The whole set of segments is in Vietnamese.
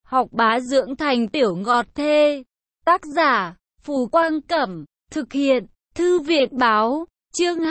học bá dưỡng thành tiểu ngọt thê. Tác giả, Phù Quang Cẩm, thực hiện, Thư viện Báo, chương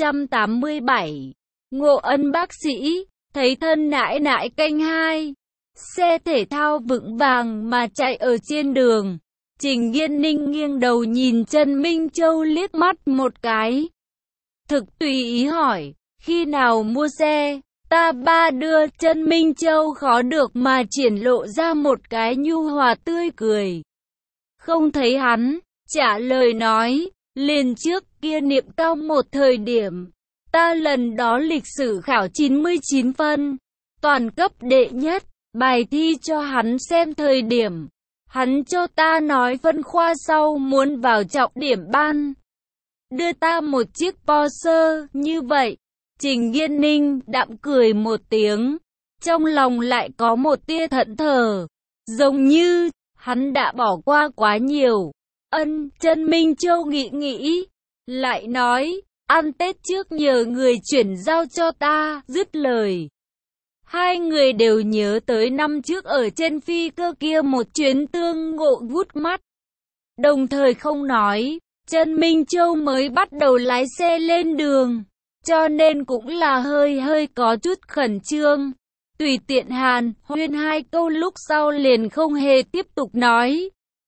287. Ngộ Ân bác sĩ, thấy thân nãi nãi canh hai. Xe thể thao vững vàng mà chạy ở trên đường. Trình Nghiên Ninh nghiêng đầu nhìn Trần Minh Châu liếc mắt một cái. Thực tùy ý hỏi, khi nào mua xe? Ta ba đưa. Trần Minh Châu khó được mà triển lộ ra một cái nhu hòa tươi cười. Không thấy hắn, trả lời nói, liền trước kia niệm cao một thời điểm. Ta lần đó lịch sử khảo 99 phân, toàn cấp đệ nhất, bài thi cho hắn xem thời điểm. Hắn cho ta nói phân khoa sau muốn vào trọng điểm ban. Đưa ta một chiếc Porsche, như vậy. Trình Nghiên Ninh đạm cười một tiếng, trong lòng lại có một tia thẫn thờ, giống như hắn đã bỏ qua quá nhiều. Trần Minh Châu nghĩ, lại nói, ăn Tết trước nhờ người chuyển giao cho ta, dứt lời. Hai người đều nhớ tới năm trước ở trên phi cơ kia một chuyến tương ngộ vút mắt. Đồng thời không nói, Trần Minh Châu mới bắt đầu lái xe lên đường, cho nên cũng là hơi có chút khẩn trương. Tùy tiện hàn huyên hai câu lúc sau liền không hề tiếp tục nói.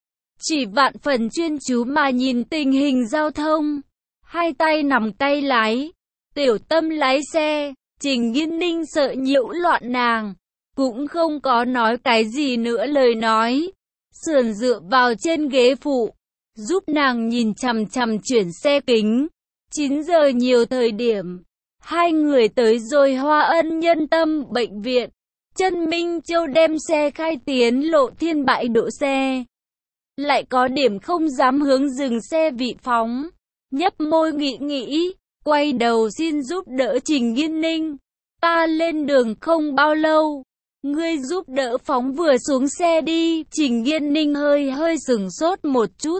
Chỉ vạn phần chuyên chú mà nhìn tình hình giao thông. Hai tay nắm tay lái, tiểu tâm lái xe. Trình Nghiên Ninh sợ nhiễu loạn nàng, cũng không có nói cái gì nữa lời nói. Sườn dựa vào trên ghế phụ, giúp nàng nhìn chằm chằm chuyển xe kính. 9 giờ nhiều thời điểm, hai người tới rồi Hoa Ân Nhân Tâm bệnh viện. Trần Minh Châu đem xe khai tiến Lộ Thiên bãi đỗ xe. Lại có điểm không dám hướng dừng xe vị phóng. Nhấp môi nghĩ, quay đầu xin giúp đỡ Trình Nghiên Ninh. Ta lên đường không bao lâu, ngươi giúp đỡ phóng vừa xuống xe đi. Trình Nghiên Ninh hơi sửng sốt một chút.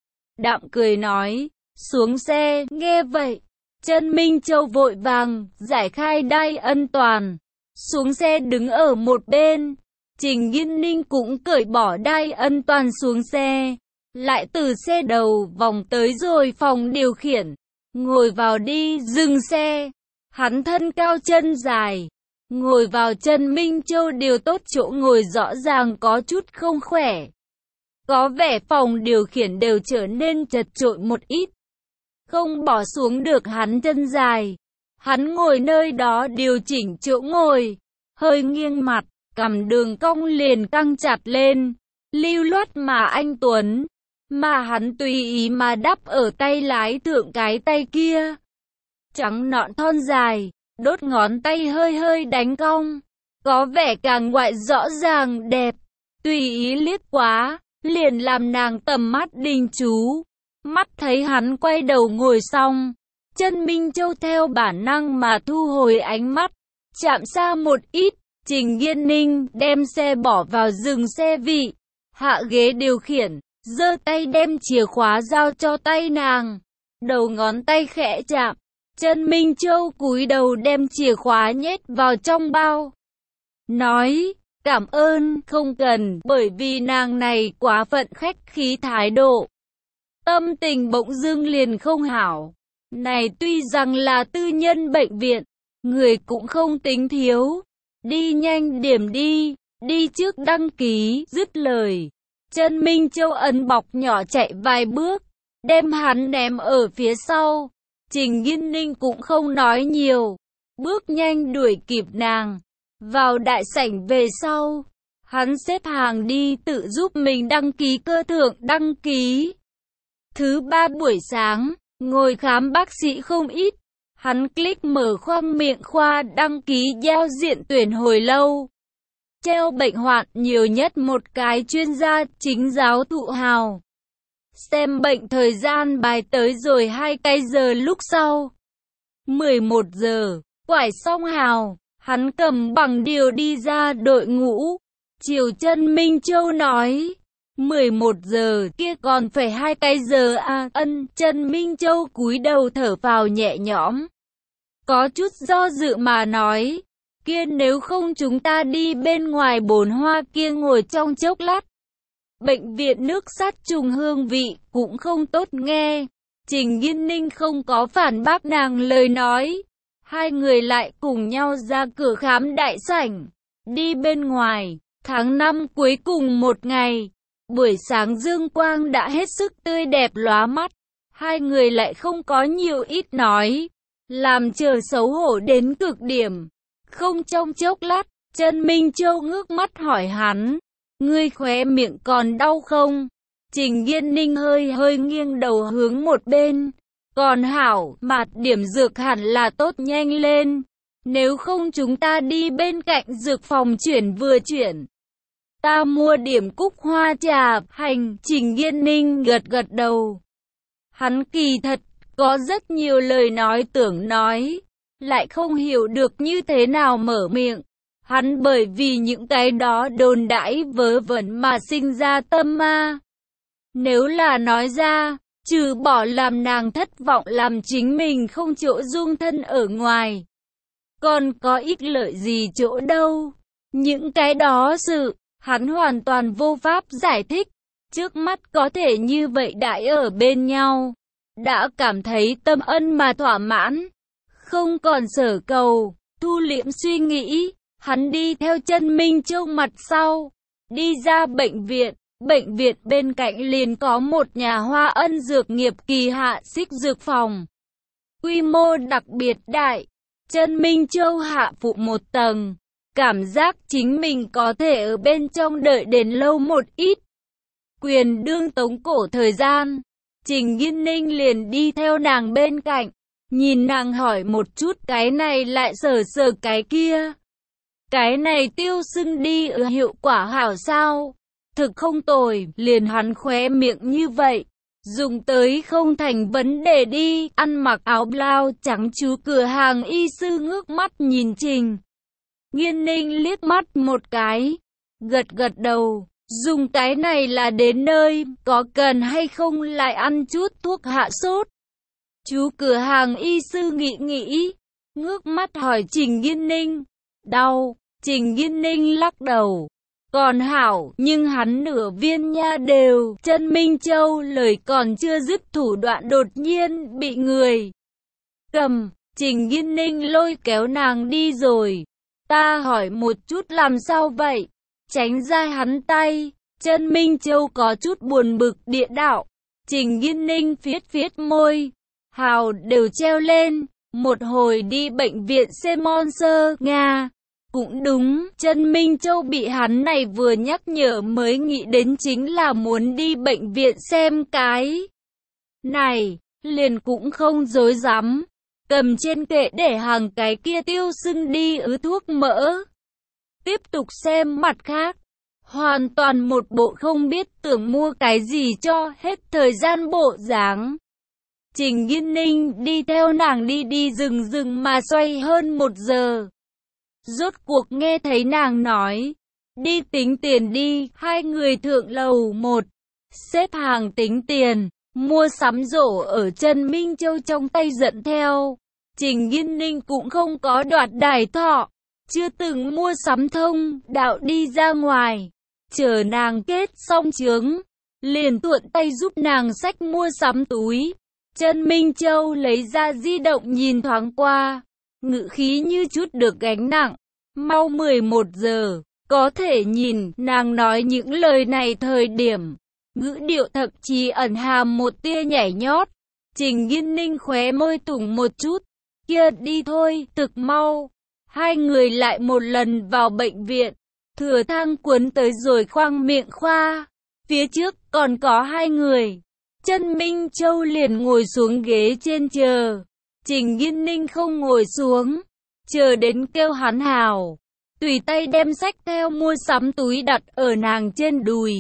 Đạm cười nói, xuống xe. Nghe vậy, Trần Minh Châu vội vàng giải khai đai an toàn, xuống xe đứng ở một bên. Trình Nghiên Ninh cũng cởi bỏ đai an toàn xuống xe, lại từ xe đầu vòng tới rồi phòng điều khiển. Ngồi vào đi. Dừng xe. Hắn thân cao chân dài, ngồi vào. Trần Minh Châu điều tốt chỗ ngồi rõ ràng có chút không khỏe. Có vẻ phòng điều khiển đều trở nên chật chội một ít. Không bỏ xuống được hắn chân dài. Hắn ngồi nơi đó điều chỉnh chỗ ngồi, hơi nghiêng mặt, cằm đường cong liền căng chặt lên, lưu loát mà anh tuấn. Mà hắn tùy ý mà đắp ở tay lái thượng cái tay kia. Trắng nõn thon dài, đốt ngón tay hơi đánh cong, có vẻ càng ngoại rõ ràng đẹp. Tùy ý liếc quá, liền làm nàng tầm mắt đình chú. Mắt thấy hắn quay đầu ngồi xong, Trần Minh Châu theo bản năng mà thu hồi ánh mắt, chạm xa một ít. Trình Nghiên Ninh đem xe bỏ vào dừng xe vị, hạ ghế điều khiển, giơ tay đem chìa khóa giao cho tay nàng. Đầu ngón tay khẽ chạm, Trần Minh Châu cúi đầu đem chìa khóa nhét vào trong bao. Nói, cảm ơn, không cần, bởi vì nàng này quá phận khách khí thái độ. Tâm tình bỗng dưng liền không hảo. Này tuy rằng là tư nhân bệnh viện, người cũng không tính thiếu. Đi nhanh điểm đi, đi trước đăng ký. Dứt lời, Trần Minh Châu ấn bọc nhỏ chạy vài bước, đem hắn ném ở phía sau. Trình Nghiên Ninh cũng không nói nhiều, bước nhanh đuổi kịp nàng. Vào đại sảnh về sau, hắn xếp hàng đi tự giúp mình đăng ký cơ thượng đăng ký. Thứ ba buổi sáng, ngồi khám bác sĩ không ít. Hắn click mở khoang miệng khoa đăng ký giao diện tuyển hồi lâu. Treo bệnh hoạn nhiều nhất một cái chuyên gia chính giáo thụ hào. Xem bệnh thời gian bài tới rồi 2 cái giờ lúc sau. 11 giờ, quải xong hào, hắn cầm bằng điều đi ra đội ngũ. Chiều Trần Minh Châu nói, 11 giờ kia còn phải 2 cái giờ à. Trần Minh Châu cúi đầu thở phào nhẹ nhõm, có chút do dự mà nói, Kia nếu không chúng ta đi bên ngoài bồn hoa kia ngồi trong chốc lát. Bệnh viện nước sát trùng hương vị cũng không tốt nghe. Trình Nghiên Ninh không có phản bác nàng lời nói. Hai người lại cùng nhau ra cửa khám đại sảnh. Đi bên ngoài, tháng 5 cuối cùng một ngày. Buổi sáng dương quang đã hết sức tươi đẹp lóa mắt. Hai người lại không có nhiều ít nói. Làm chờ xấu hổ đến cực điểm. Không trong chốc lát, Trân Minh Châu ngước mắt hỏi hắn. Ngươi khóe miệng còn đau không? Trình Nghiên Ninh hơi nghiêng đầu hướng một bên. Còn hảo, mạt điểm dược hẳn là tốt nhanh lên. Nếu không chúng ta đi bên cạnh dược phòng chuyển vừa chuyển. Ta mua điểm cúc hoa trà, hành. Trình Nghiên Ninh gật đầu. Hắn kỳ thật, có rất nhiều lời nói tưởng nói. Lại không hiểu được như thế nào mở miệng. Hắn bởi vì những cái đó đồn đãi vớ vẩn mà sinh ra tâm ma. Nếu là nói ra, trừ bỏ làm nàng thất vọng làm chính mình không chỗ dung thân ở ngoài. Còn có ích lợi gì chỗ đâu. Những cái đó sự, hắn hoàn toàn vô pháp giải thích. Trước mắt có thể như vậy đãi ở bên nhau. Đã cảm thấy tâm ân mà thỏa mãn. Không còn sở cầu, thu liễm suy nghĩ. Hắn đi theo Trân Minh Châu mặt sau. Đi ra bệnh viện. Bệnh viện bên cạnh liền có một nhà Hoa Ân dược nghiệp kỳ hạ xích dược phòng. Quy mô đặc biệt đại. Trân Minh Châu hạ phụ một tầng. Cảm giác chính mình có thể ở bên trong đợi đến lâu một ít. Quyền đương tống cổ thời gian. Trình Nghiên Ninh liền đi theo nàng bên cạnh. Nhìn nàng hỏi một chút cái này lại sờ cái kia. Cái này tiêu sưng đi hiệu quả hảo sao? Thực không tồi, liền hắn khóe miệng như vậy. Dùng tới không thành vấn đề đi. Ăn mặc áo blau trắng chú cửa hàng y sư ngước mắt nhìn Trình Nghiên Ninh liếc mắt một cái. Gật đầu. Dùng cái này là đến nơi, có cần hay không lại ăn chút thuốc hạ sốt? Chú cửa hàng y sư nghĩ. Ngước mắt hỏi Trình Nghiên Ninh. Đau. Trình Nghiên Ninh lắc đầu. Còn hảo, nhưng hắn nửa viên nha đều. Trân Minh Châu lời còn chưa dứt thủ đoạn đột nhiên bị người cầm. Trình Nghiên Ninh lôi kéo nàng đi rồi. Ta hỏi một chút làm sao vậy? Tránh ra hắn tay. Trân Minh Châu có chút buồn bực địa đạo. Trình Nghiên Ninh phiết môi. Hào đều treo lên. Một hồi đi bệnh viện Semonser, Nga. Cũng đúng, Trân Minh Châu bị hắn này vừa nhắc nhở mới nghĩ đến chính là muốn đi bệnh viện xem cái này, liền cũng không dối dám. Cầm trên kệ để hàng cái kia tiêu sưng đi thuốc mỡ. Tiếp tục xem mặt khác. Hoàn toàn một bộ không biết tưởng mua cái gì cho hết thời gian bộ dáng. Trình Nghiên Ninh đi theo nàng đi rừng mà xoay hơn 1 giờ. Rốt cuộc nghe thấy nàng nói. Đi tính tiền đi. Hai người thượng lầu 1. Xếp hàng tính tiền. Mua sắm rổ ở Trân Minh Châu trong tay dẫn theo. Trình Nghiên Ninh cũng không có đoạt đài thọ. Chưa từng mua sắm thông đạo đi ra ngoài. Chờ nàng kết xong chướng. Liền thuận tay giúp nàng xách mua sắm túi. Trân Minh Châu lấy ra di động nhìn thoáng qua. Ngữ khí như chút được gánh nặng. Mau 11 giờ. Có thể nhìn nàng nói những lời này thời điểm. Ngữ điệu thậm chí ẩn hàm một tia nhảy nhót. Trình Nghiên Ninh khóe môi tủng một chút. Kia đi thôi, thực mau. Hai người lại một lần vào bệnh viện. Thừa thang cuốn tới rồi khoang miệng khoa. Phía trước còn có hai người. Trân Minh Châu liền ngồi xuống ghế trên chờ. Trình Nghiên Ninh không ngồi xuống. Chờ đến kêu hắn hào. Tùy tay đem sách theo mua sắm túi đặt ở nàng trên đùi.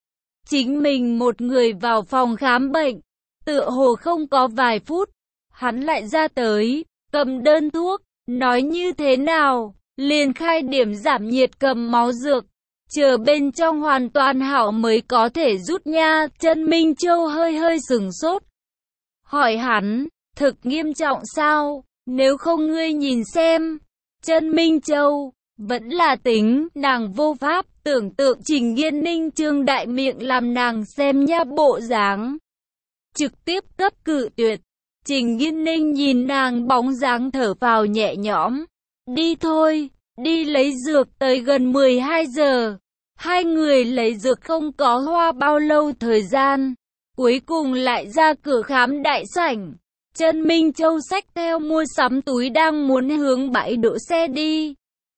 Chính mình một người vào phòng khám bệnh. Tựa hồ không có vài phút. Hắn lại ra tới. Cầm đơn thuốc. Nói như thế nào? Liền khai điểm giảm nhiệt cầm máu dược. Chờ bên trong hoàn toàn hảo mới có thể rút nha. Trân Minh Châu hơi sửng sốt. Hỏi hắn. Thực nghiêm trọng sao? Nếu không ngươi nhìn xem. Chân Minh Châu vẫn là tính nàng vô pháp tưởng tượng Trình Nghiên Ninh trương đại miệng làm nàng xem nha bộ dáng, trực tiếp cấp cự tuyệt. Trình Nghiên Ninh nhìn nàng bóng dáng thở phào nhẹ nhõm. Đi thôi, đi lấy dược. Tới gần 12 giờ, hai người lấy dược không có hoa bao lâu thời gian, cuối cùng lại ra cửa khám đại sảnh. Chân Minh Châu xách theo mua sắm túi đang muốn hướng bãi đỗ xe đi.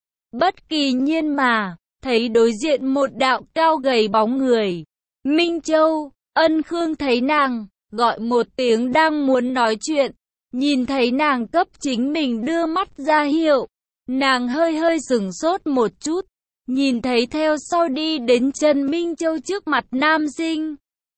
Bất kỳ nhiên mà, thấy đối diện một đạo cao gầy bóng người. Minh Châu, Ân Khương thấy nàng, gọi một tiếng đang muốn nói chuyện. Nhìn thấy nàng cấp chính mình đưa mắt ra hiệu. Nàng hơi hơi sửng sốt một chút. Nhìn thấy theo sau đi đến Trần Minh Châu trước mặt nam sinh.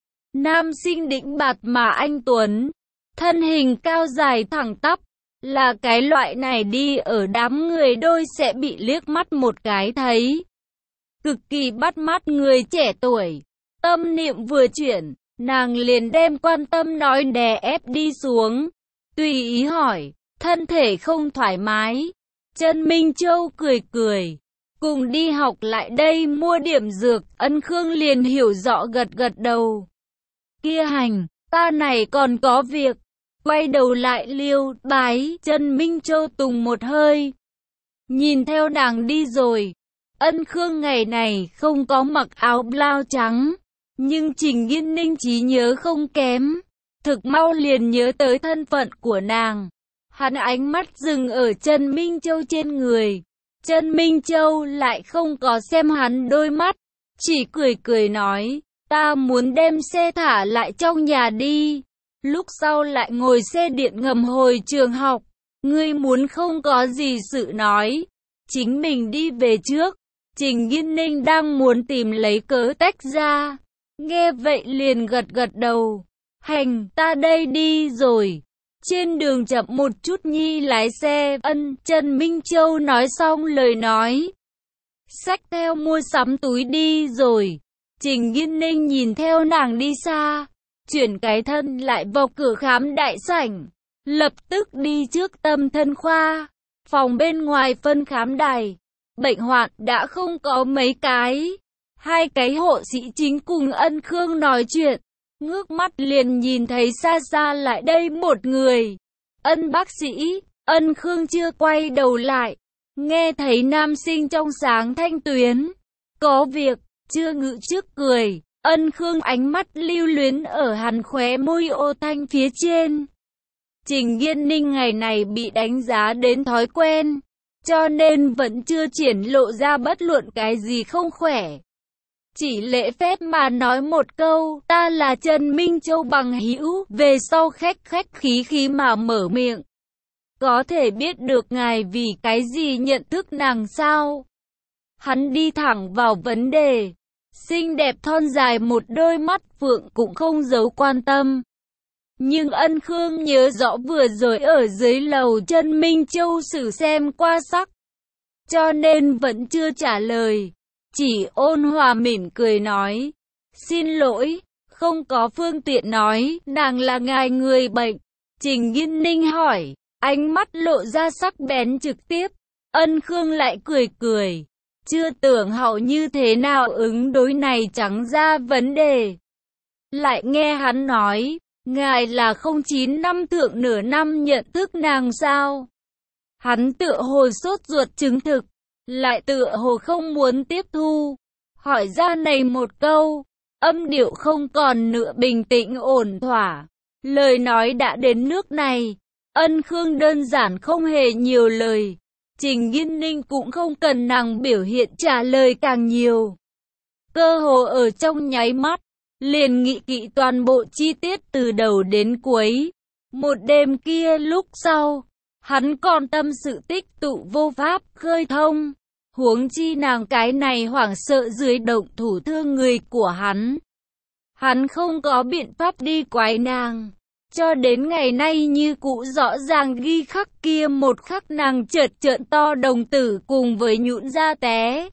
Nam sinh đĩnh bạt mà anh tuấn. Thân hình cao dài thẳng tắp. Là cái loại này đi ở đám người đôi sẽ bị liếc mắt một cái thấy. Cực kỳ bắt mắt người trẻ tuổi. Tâm niệm vừa chuyển, nàng liền đem quan tâm nói đè ép đi xuống. Tùy ý hỏi, thân thể không thoải mái. Trần Minh Châu cười cười. Cùng đi học lại đây mua điểm dược. Ân Khương liền hiểu rõ gật gật đầu. Kia hành, ta này còn có việc. Quay đầu lại liêu bái. Trần Minh Châu tùng một hơi. Nhìn theo nàng đi rồi. Ân Khương ngày này không có mặc áo blau trắng. Nhưng Trình Nghiên Ninh trí nhớ không kém. Thực mau liền nhớ tới thân phận của nàng. Hắn ánh mắt dừng ở Trần Minh Châu trên người. Trần Minh Châu lại không có xem hắn đôi mắt. Chỉ cười cười nói. Ta muốn đem xe thả lại trong nhà đi. Lúc sau lại ngồi xe điện ngầm hồi trường học. Ngươi muốn không có gì sự nói. Chính mình đi về trước. Trình Nghiên Ninh đang muốn tìm lấy cớ tách ra. Nghe vậy liền gật gật đầu. Hành, ta đây đi rồi. Trên đường chậm một chút nhi lái xe. Trần Minh Châu nói xong lời nói. Xách theo mua sắm túi đi rồi. Trình Nghiên Ninh nhìn theo nàng đi xa. Chuyển cái thân lại vào cửa khám đại sảnh. Lập tức đi trước tâm thân khoa. Phòng bên ngoài phân khám đài. Bệnh hoạn đã không có mấy cái. Hai cái hộ sĩ chính cùng Ân Khương nói chuyện. Ngước mắt liền nhìn thấy xa xa lại đây một người. Ân bác sĩ. Ân Khương chưa quay đầu lại. Nghe thấy nam sinh trong sáng thanh tuyến. Có việc, chưa ngự trước cười. Ân Khương ánh mắt lưu luyến ở hắn khóe môi ô thanh phía trên. Trình Nghiên Ninh ngày này bị đánh giá đến thói quen. Cho nên vẫn chưa triển lộ ra bất luận cái gì không khỏe. Chỉ lễ phép mà nói một câu, ta là Trần Minh Châu bằng hữu, về sau khách khí khí mà mở miệng. Có thể biết được ngài vì cái gì nhận thức nàng sao? Hắn đi thẳng vào vấn đề. Xinh đẹp thon dài một đôi mắt phượng cũng không giấu quan tâm. Nhưng Ân Khương nhớ rõ vừa rồi ở dưới lầu Trần Minh Châu xử xem qua sắc. Cho nên vẫn chưa trả lời. Chỉ ôn hòa mỉm cười nói. Xin lỗi, không có phương tiện nói, nàng là ngài người bệnh. Trình Nghiên Ninh hỏi, ánh mắt lộ ra sắc bén trực tiếp. Ân Khương lại cười cười. Chưa tưởng hậu như thế nào ứng đối này trắng ra vấn đề. Lại nghe hắn nói, ngài là 09 năm thượng nửa năm nhận thức nàng sao? Hắn tựa hồ sốt ruột chứng thực. Lại tựa hồ không muốn tiếp thu. Hỏi ra này một câu. Âm điệu không còn nữa bình tĩnh ổn thỏa. Lời nói đã đến nước này. Ân Khương đơn giản không hề nhiều lời. Trình Nghiên Ninh cũng không cần nàng biểu hiện trả lời càng nhiều. Cơ hồ ở trong nháy mắt. Liền nghị kỵ toàn bộ chi tiết từ đầu đến cuối. Một đêm kia lúc sau. Hắn còn tâm sự tích tụ vô pháp khơi thông. Huống chi nàng cái này hoảng sợ dưới động thủ thương người của hắn. Hắn không có biện pháp đi quái nàng. Cho đến ngày nay như cũ rõ ràng ghi khắc kia một khắc nàng chợt trợn to đồng tử cùng với nhũn ra té.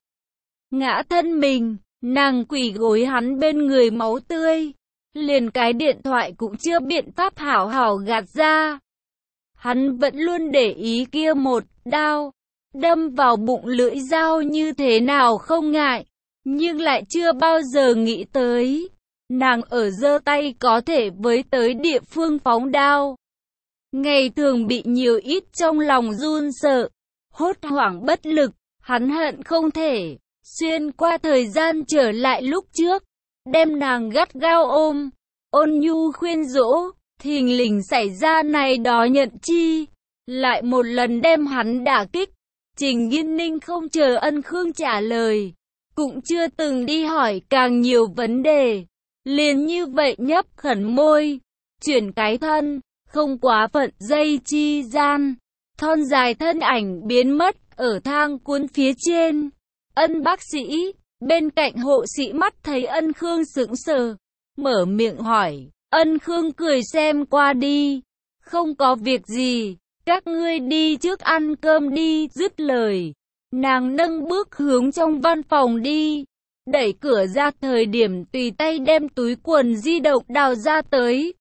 Ngã thân mình, nàng quỳ gối hắn bên người máu tươi. Liền cái điện thoại cũng chưa biện pháp hảo hảo gạt ra. Hắn vẫn luôn để ý kia một đao. đâm vào bụng lưỡi dao như thế nào không ngại, nhưng lại chưa bao giờ nghĩ tới, nàng ở giơ tay có thể với tới địa phương phóng đao. Ngày thường bị nhiều ít trong lòng run sợ, hốt hoảng bất lực, hắn hận không thể xuyên qua thời gian trở lại lúc trước, đem nàng gắt gao ôm, ôn nhu khuyên dỗ, thình lình xảy ra này đó nhận chi, lại một lần đem hắn đả kích. Trình Nghiên Ninh không chờ Ân Khương trả lời, cũng chưa từng đi hỏi càng nhiều vấn đề, liền như vậy nhấp khẩn môi, chuyển cái thân, không quá phận dây chi gian, thon dài thân ảnh biến mất ở thang cuốn phía trên. Ân bác sĩ, bên cạnh hộ sĩ mắt thấy Ân Khương sững sờ, mở miệng hỏi. Ân Khương cười xem qua đi, không có việc gì, các ngươi đi trước ăn cơm đi. Dứt lời, nàng nâng bước hướng trong văn phòng đi, đẩy cửa ra thời điểm tùy tay đem túi quần di động đào ra tới.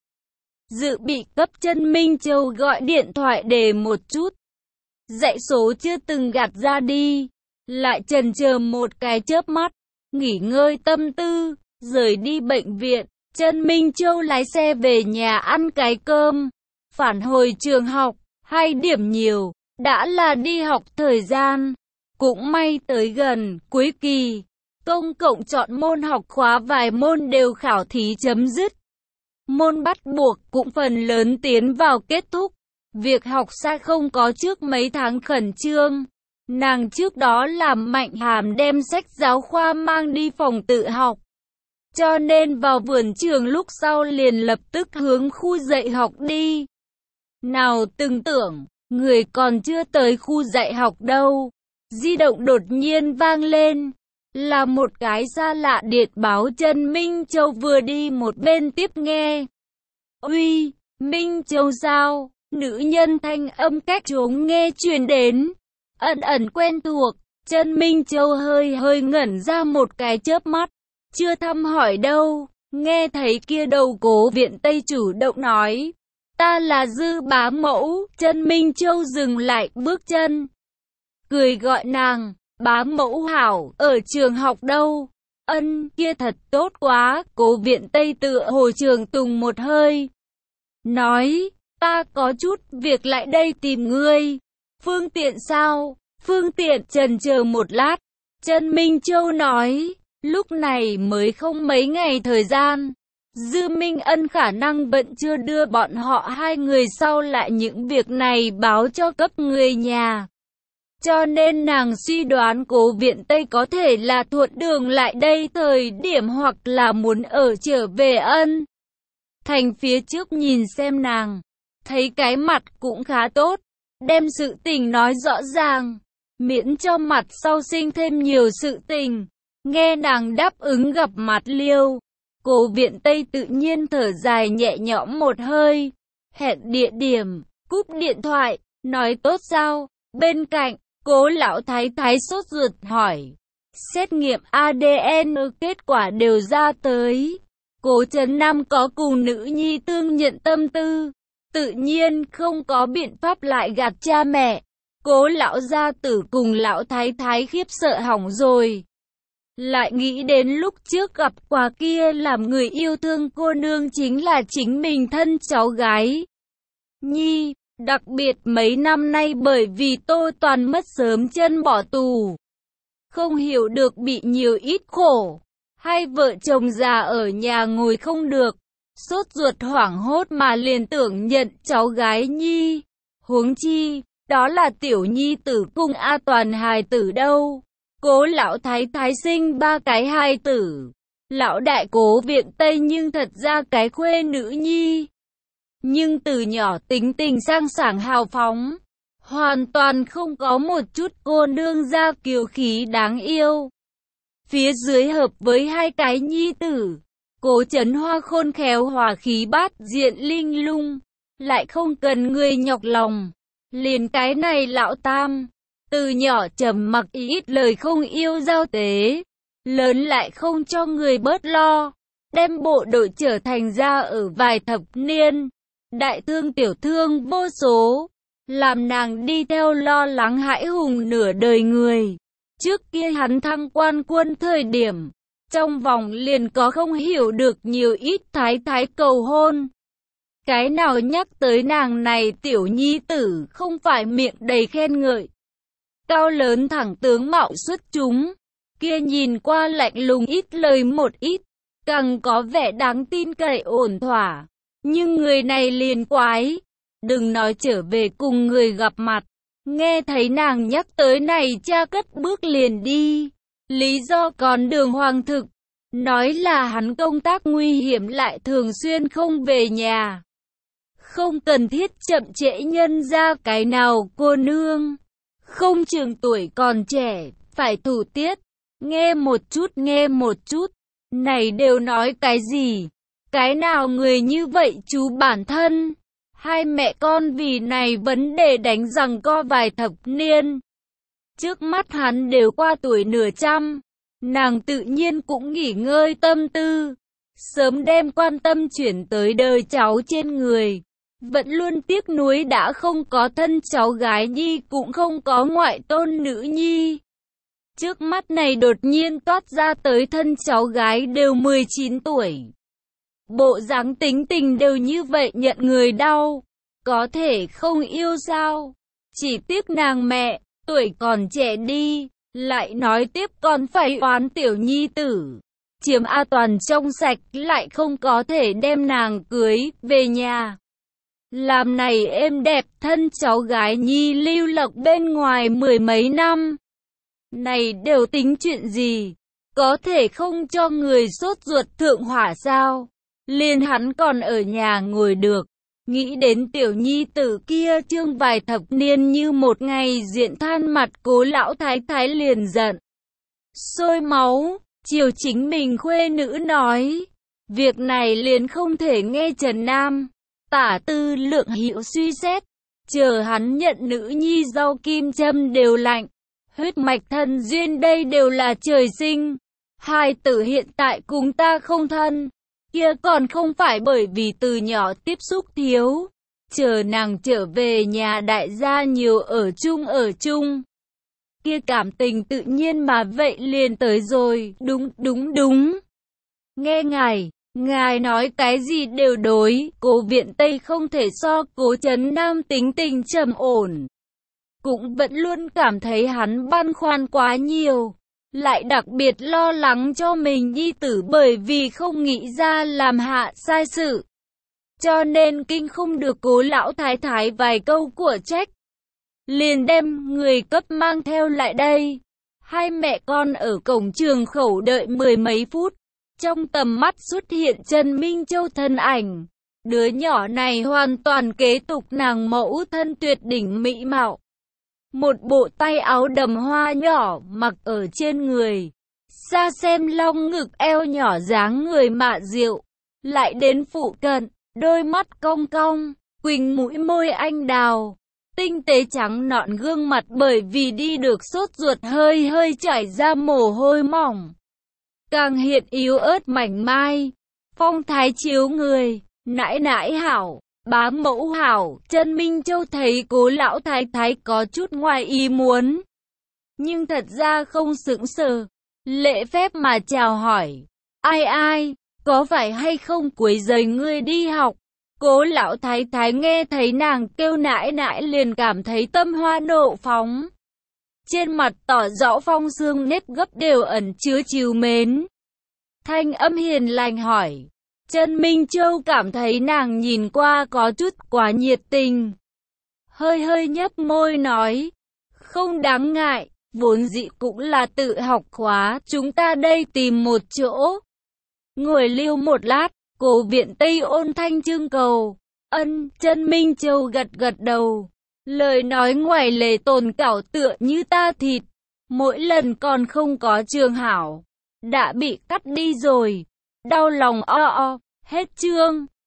Dự bị cấp chân Minh Châu gọi điện thoại để một chút, dãy số chưa từng gạt ra đi, lại chần chờ một cái chớp mắt, nghỉ ngơi tâm tư, rời đi bệnh viện. Chân Minh Châu lái xe về nhà ăn cái cơm, phản hồi trường học, 2 điểm nhiều, đã là đi học thời gian. Cũng may tới gần cuối kỳ, công cộng chọn môn học khóa vài môn đều khảo thí chấm dứt. Môn bắt buộc cũng phần lớn tiến vào kết thúc, việc học xa không có trước mấy tháng khẩn trương. Nàng trước đó làm Mạnh Hàm đem sách giáo khoa mang đi phòng tự học, cho nên vào vườn trường lúc sau liền lập tức hướng khu dạy học đi. Nào từng tưởng, người còn chưa tới khu dạy học đâu, di động đột nhiên vang lên, là một cái xa lạ điện báo. Chân Minh Châu vừa đi một bên tiếp nghe. Uy, Minh Châu sao? Nữ nhân thanh âm cách trống nghe truyền đến, ẩn ẩn quen thuộc. Chân Minh Châu hơi ngẩn ra một cái chớp mắt, chưa thăm hỏi đâu, nghe thấy kia đầu Cố Viện Tây chủ động nói, ta là Dư bá mẫu. Chân Minh Châu dừng lại bước chân, cười gọi nàng, bá mẫu hảo, ở trường học đâu? Ân, kia thật tốt quá. Cố Viện Tây tựa hồ trường tùng một hơi, nói, ta có chút việc lại đây tìm ngươi, phương tiện sao? Phương tiện. Chần chờ một lát, Chân Minh Châu nói, lúc này mới không mấy ngày thời gian, Dư Minh Ân khả năng vẫn chưa đưa bọn họ 2 người sau lại những việc này báo cho cấp người nhà. Cho nên nàng suy đoán Cố Viện Tây có thể là thuận đường lại đây thời điểm, hoặc là muốn ở trở về Ân Thành phía trước nhìn xem nàng, thấy cái mặt cũng khá tốt, đem sự tình nói rõ ràng, miễn cho mặt sau sinh thêm nhiều sự tình. Nghe nàng đáp ứng gặp mặt liêu, Cố Viện Tây tự nhiên thở dài nhẹ nhõm một hơi, hẹn địa điểm, cúp điện thoại, nói tốt sao? Bên cạnh, Cố lão thái thái sốt ruột hỏi, xét nghiệm ADN kết quả đều ra tới, Cố Trấn Nam có cùng nữ nhi tương nhận tâm tư, tự nhiên không có biện pháp lại gạt cha mẹ. Cố lão gia tử cùng lão thái thái khiếp sợ hỏng rồi. Lại nghĩ đến lúc trước gặp quà kia làm người yêu thương cô nương chính là chính mình thân cháu gái nhi, đặc biệt mấy năm nay bởi vì Tô Toàn mất sớm chân bỏ tù, không hiểu được bị nhiều ít khổ, hai vợ chồng già ở nhà ngồi không được, sốt ruột hoảng hốt mà liền tưởng nhận cháu gái nhi, huống chi đó là tiểu nhi tử cung A Toàn hài tử đâu. Cố lão thái thái sinh 3 cái hài tử, lão đại Cố Viện Tây nhưng thật ra cái khuê nữ nhi, nhưng từ nhỏ tính tình sang sảng hào phóng, hoàn toàn không có một chút cô nương gia kiều khí đáng yêu. Phía dưới hợp với 2 cái nhi tử, Cố Trấn Hoa khôn khéo hòa khí bát diện linh lung, lại không cần người nhọc lòng. Liền cái này lão tam, từ nhỏ trầm mặc ít lời không yêu giao tế, lớn lại không cho người bớt lo, đem bộ đội trở thành ra ở vài thập niên, đại thương tiểu thương vô số, làm nàng đi theo lo lắng hãi hùng nửa đời người. Trước kia hắn thăng quan quân thời điểm, trong vòng liền có không hiểu được nhiều ít thái thái cầu hôn. Cái nào nhắc tới nàng này tiểu nhi tử không phải miệng đầy khen ngợi. Cao lớn thẳng tướng mạo xuất chúng, kia nhìn qua lạnh lùng ít lời một ít, càng có vẻ đáng tin cậy ổn thỏa. Nhưng người này liền quái, đừng nói trở về cùng người gặp mặt, nghe thấy nàng nhắc tới này cha cất bước liền đi. Lý do còn đường hoàng thực, nói là hắn công tác nguy hiểm lại thường xuyên không về nhà. Không cần thiết chậm trễ nhân ra cái nào cô nương. Không chừng tuổi còn trẻ, phải thủ tiết. Nghe một chút. Này đều nói cái gì? Cái nào người như vậy chú bản thân? Hai mẹ con vì này vấn đề đánh giằng co vài thập niên. Trước mắt hắn đều qua tuổi nửa trăm. Nàng tự nhiên cũng nghỉ ngơi tâm tư. Sớm đem quan tâm chuyển tới đời cháu trên người. Vẫn luôn tiếc nuối đã không có thân cháu gái nhi cũng không có ngoại tôn nữ nhi. Trước mắt này đột nhiên toát ra tới thân cháu gái đều 19 tuổi. Bộ dáng tính tình đều như vậy nhận người đau. Có thể không yêu sao? Chỉ tiếc nàng mẹ, tuổi còn trẻ đi. Lại nói tiếp còn phải oán tiểu nhi tử. Chiếm A Toàn trong sạch lại không có thể đem nàng cưới về nhà. Làm này êm đẹp thân cháu gái nhi lưu lộc bên ngoài 10 mấy năm. Này đều tính chuyện gì? Có thể không cho người sốt ruột thượng hỏa sao? Liền hắn còn ở nhà ngồi được. Nghĩ đến tiểu nhi tử kia trương vài thập niên như một ngày diện than mặt Cố lão thái thái liền giận. Sôi máu, chiều chính mình khuê nữ nói. Việc này liền không thể nghe Trần Nam. Tả Tư Lượng Hữu suy xét, chờ hắn nhận nữ nhi rau kim châm đều lạnh, huyết mạch thân duyên đây đều là trời sinh. Hai tử hiện tại cùng ta không thân, kia còn không phải bởi vì từ nhỏ tiếp xúc thiếu. Chờ nàng trở về nhà đại gia nhiều ở chung. Kia cảm tình tự nhiên mà vậy liền tới rồi, đúng. Nghe ngài nói cái gì đều đối, Cố Viện Tây không thể so Cố Trấn Nam tính tình trầm ổn. Cũng vẫn luôn cảm thấy hắn băn khoăn quá nhiều, lại đặc biệt lo lắng cho mình nhi tử bởi vì không nghĩ ra làm hạ sai sự. Cho nên kinh không được Cố lão thái thái vài câu của trách. Liền đem người cấp mang theo lại đây. Hai mẹ con ở cổng trường khẩu đợi 10 mấy phút. Trong tầm mắt xuất hiện Trần Minh Châu thân ảnh. Đứa nhỏ này hoàn toàn kế tục nàng mẫu thân tuyệt đỉnh mỹ mạo. Một bộ tay áo đầm hoa nhỏ mặc ở trên người. Xa xem long ngực eo nhỏ dáng người mạ diệu. Lại đến phụ cận, đôi mắt cong cong, quỳnh mũi môi anh đào. Tinh tế trắng nõn gương mặt bởi vì đi được sốt ruột hơi chảy ra mồ hôi mỏng. Càng hiện yếu ớt mảnh mai, phong thái chiếu người, nãi hảo, bá mẫu hảo. Trần Minh Châu thấy Cố lão thái thái có chút ngoài ý muốn, nhưng thật ra không sững sờ, lễ phép mà chào hỏi. Ai, có phải hay không quấy rầy ngươi đi học? Cố lão thái thái nghe thấy nàng kêu nãi liền cảm thấy tâm hoa nộ phóng. Trên mặt tỏ rõ phong sương nếp gấp đều ẩn chứa trìu mến. Thanh âm hiền lành hỏi. Trần Minh Châu cảm thấy nàng nhìn qua có chút quá nhiệt tình. Hơi nhấp môi nói. Không đáng ngại, vốn dĩ cũng là tự học khóa, chúng ta đây tìm một chỗ. Ngồi lưu một lát, Cố Viện Tây ôn thanh trưng cầu. Trần Minh Châu gật đầu. Lời nói ngoài lề tồn cảo tựa như ta thịt. Mỗi lần còn không có trường hảo. Đã bị cắt đi rồi. Đau lòng hết chương.